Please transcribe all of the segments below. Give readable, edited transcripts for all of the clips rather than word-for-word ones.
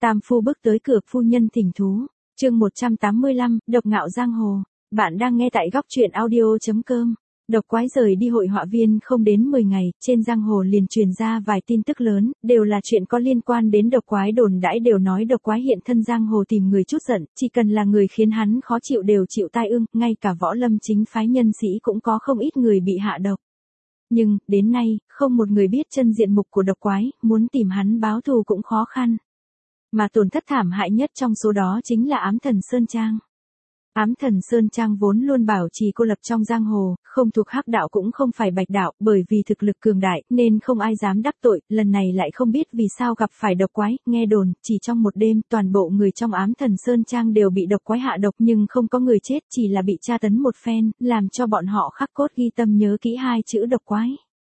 Tam phu bước tới cửa, phu nhân thỉnh thú. Chương 185, độc ngạo giang hồ. Bạn đang nghe tại góc truyện audio.com. Độc quái rời đi hội họa viên không đến 10 ngày, trên giang hồ liền truyền ra vài tin tức lớn, đều là chuyện có liên quan đến độc quái, đồn đãi đều nói độc quái hiện thân giang hồ tìm người chút giận, chỉ cần là người khiến hắn khó chịu đều chịu tai ương, ngay cả võ lâm chính phái nhân sĩ cũng có không ít người bị hạ độc. Nhưng, đến nay, không một người biết chân diện mục của độc quái, muốn tìm hắn báo thù cũng khó khăn. Mà tổn thất thảm hại nhất trong số đó chính là Ám Thần Sơn Trang. Ám Thần Sơn Trang vốn luôn bảo trì cô lập trong giang hồ, không thuộc hắc đạo cũng không phải bạch đạo, bởi vì thực lực cường đại nên không ai dám đắc tội, lần này lại không biết vì sao gặp phải độc quái, nghe đồn, chỉ trong một đêm, toàn bộ người trong Ám Thần Sơn Trang đều bị độc quái hạ độc nhưng không có người chết, chỉ là bị tra tấn một phen, làm cho bọn họ khắc cốt ghi tâm nhớ kỹ hai chữ độc quái.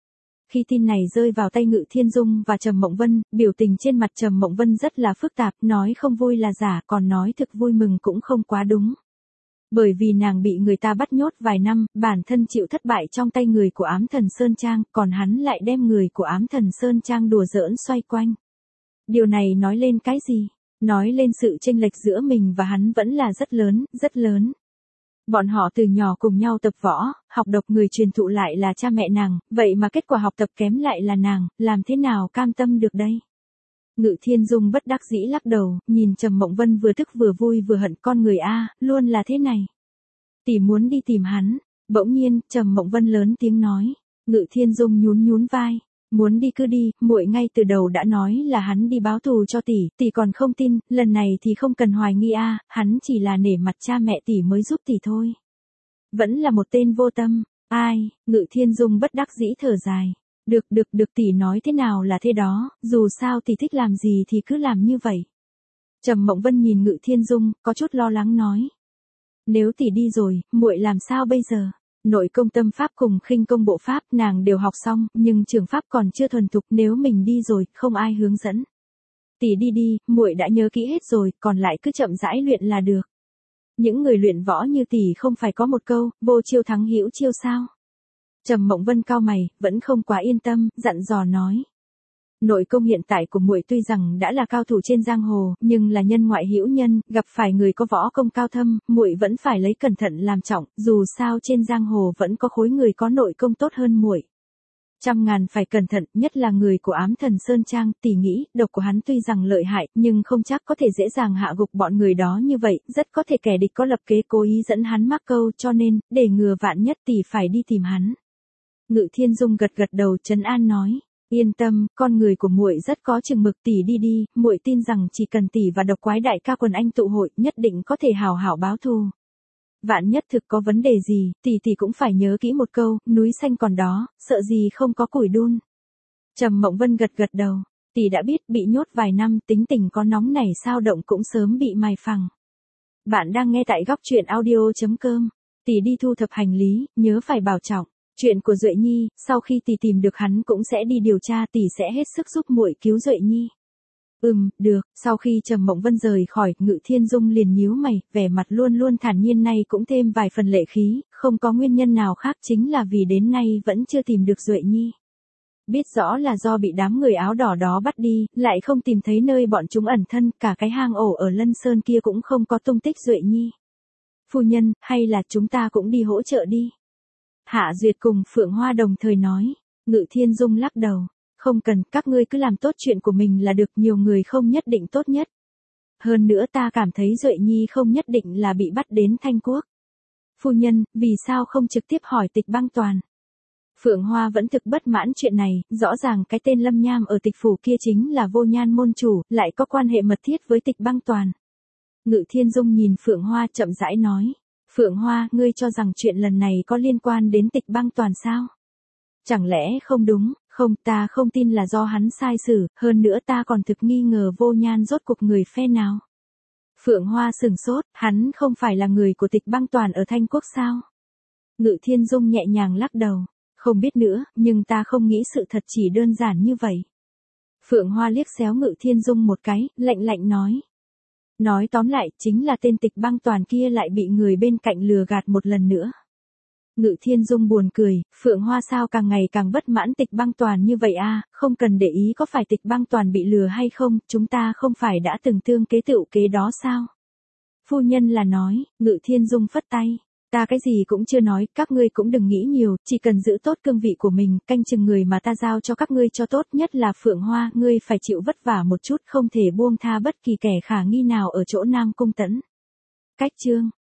Khi tin này rơi vào tay Ngự Thiên Dung và Trầm Mộng Vân, biểu tình trên mặt Trầm Mộng Vân rất là phức tạp, nói không vui là giả, còn nói thực vui mừng cũng không quá đúng. Bởi vì nàng bị người ta bắt nhốt vài năm, bản thân chịu thất bại trong tay người của Ám Thần Sơn Trang, còn hắn lại đem người của Ám Thần Sơn Trang đùa giỡn xoay quanh. Điều này nói lên cái gì? Nói lên sự chênh lệch giữa mình và hắn vẫn là rất lớn, rất lớn. Bọn họ từ nhỏ cùng nhau tập võ, học độc, người truyền thụ lại là cha mẹ nàng, vậy mà kết quả học tập kém lại là nàng, làm thế nào cam tâm được đây? Ngự Thiên Dung bất đắc dĩ lắc đầu, nhìn Trầm Mộng Vân vừa tức vừa vui vừa hận, con người a, luôn là thế này. Tỷ muốn đi tìm hắn, bỗng nhiên, Trầm Mộng Vân lớn tiếng nói. Ngự Thiên Dung nhún nhún vai, muốn đi cứ đi, muội ngay từ đầu đã nói là hắn đi báo thù cho tỷ còn không tin, lần này thì không cần hoài nghi a, hắn chỉ là nể mặt cha mẹ tỷ mới giúp tỷ thôi. Vẫn là một tên vô tâm, ai, Ngự Thiên Dung bất đắc dĩ thở dài. Được tỷ nói thế nào là thế đó, dù sao tỷ thích làm gì thì cứ làm như vậy. Trầm Mộng Vân nhìn Ngự Thiên Dung, có chút lo lắng nói. Nếu tỷ đi rồi, muội làm sao bây giờ? Nội công tâm pháp cùng khinh công bộ pháp nàng đều học xong, nhưng trường pháp còn chưa thuần thục, nếu mình đi rồi, không ai hướng dẫn. Tỷ đi đi, muội đã nhớ kỹ hết rồi, còn lại cứ chậm rãi luyện là được. Những người luyện võ như tỷ không phải có một câu, vô chiêu thắng hữu chiêu sao? Trầm Mộng Vân cau mày, vẫn không quá yên tâm, dặn dò nói. Nội công hiện tại của muội tuy rằng đã là cao thủ trên giang hồ, nhưng là nhân ngoại hữu nhân, gặp phải người có võ công cao thâm, muội vẫn phải lấy cẩn thận làm trọng, dù sao trên giang hồ vẫn có khối người có nội công tốt hơn muội. Trăm ngàn phải cẩn thận, nhất là người của Ám Thần Sơn Trang, tỷ nghĩ, độc của hắn tuy rằng lợi hại, nhưng không chắc có thể dễ dàng hạ gục bọn người đó như vậy, rất có thể kẻ địch có lập kế cố ý dẫn hắn mắc câu, cho nên, để ngừa vạn nhất tỷ phải đi tìm hắn. Ngự Thiên Dung gật gật đầu trấn an nói, yên tâm, con người của muội rất có chừng mực, tỷ đi đi, muội tin rằng chỉ cần tỷ và độc quái đại ca quần anh tụ hội, nhất định có thể hào hảo báo thù. Vạn nhất thực có vấn đề gì, tỷ cũng phải nhớ kỹ một câu, núi xanh còn đó, sợ gì không có củi đun. Trầm Mộng Vân gật gật đầu, tỷ đã biết, bị nhốt vài năm, tính tình có nóng nảy sao động cũng sớm bị mài phẳng. Bạn đang nghe tại góc truyện audio.com. Tỷ đi thu thập hành lý, nhớ phải bảo trọng. Chuyện của Duệ Nhi, sau khi tỷ tìm được hắn cũng sẽ đi điều tra, tỷ sẽ hết sức giúp muội cứu Duệ Nhi. Được, sau khi Trầm Mộng Vân rời khỏi, Ngự Thiên Dung liền nhíu mày, vẻ mặt luôn luôn thản nhiên này cũng thêm vài phần lệ khí, không có nguyên nhân nào khác chính là vì đến nay vẫn chưa tìm được Duệ Nhi. Biết rõ là do bị đám người áo đỏ đó bắt đi, lại không tìm thấy nơi bọn chúng ẩn thân, cả cái hang ổ ở Lân Sơn kia cũng không có tung tích Duệ Nhi. Phu nhân, hay là chúng ta cũng đi hỗ trợ đi. Hạ Duyệt cùng Phượng Hoa đồng thời nói. Ngự Thiên Dung lắc đầu. Không cần, các ngươi cứ làm tốt chuyện của mình là được, nhiều người không nhất định tốt nhất. Hơn nữa ta cảm thấy Duệ Nhi không nhất định là bị bắt đến Thanh Quốc. Phu nhân, vì sao không trực tiếp hỏi Tịch Băng Toàn? Phượng Hoa vẫn thực bất mãn chuyện này, rõ ràng cái tên Lâm Nham ở Tịch Phủ kia chính là Vô Nhan môn chủ, lại có quan hệ mật thiết với Tịch Băng Toàn. Ngự Thiên Dung nhìn Phượng Hoa chậm rãi nói. Phượng Hoa, ngươi cho rằng chuyện lần này có liên quan đến Tịch Băng Toàn sao? Chẳng lẽ không đúng, không, ta không tin là do hắn sai xử, hơn nữa ta còn thực nghi ngờ Vô Nhan rốt cuộc người phe nào. Phượng Hoa sừng sốt, hắn không phải là người của Tịch Băng Toàn ở Thanh Quốc sao? Ngự Thiên Dung nhẹ nhàng lắc đầu, không biết nữa, nhưng ta không nghĩ sự thật chỉ đơn giản như vậy. Phượng Hoa liếc xéo Ngự Thiên Dung một cái, lạnh lạnh nói. Nói tóm lại, chính là tên Tịch Băng Toàn kia lại bị người bên cạnh lừa gạt một lần nữa. Ngự Thiên Dung buồn cười, Phượng Hoa sao càng ngày càng bất mãn Tịch Băng Toàn như vậy a, không cần để ý có phải Tịch Băng Toàn bị lừa hay không, chúng ta không phải đã từng tương kế tựu kế đó sao? Phu nhân là nói, Ngự Thiên Dung phất tay. Ta cái gì cũng chưa nói, các ngươi cũng đừng nghĩ nhiều, chỉ cần giữ tốt cương vị của mình, canh chừng người mà ta giao cho các ngươi cho tốt, nhất là Phượng Hoa, ngươi phải chịu vất vả một chút, không thể buông tha bất kỳ kẻ khả nghi nào ở chỗ Nam Cung Tẫn. Cách chương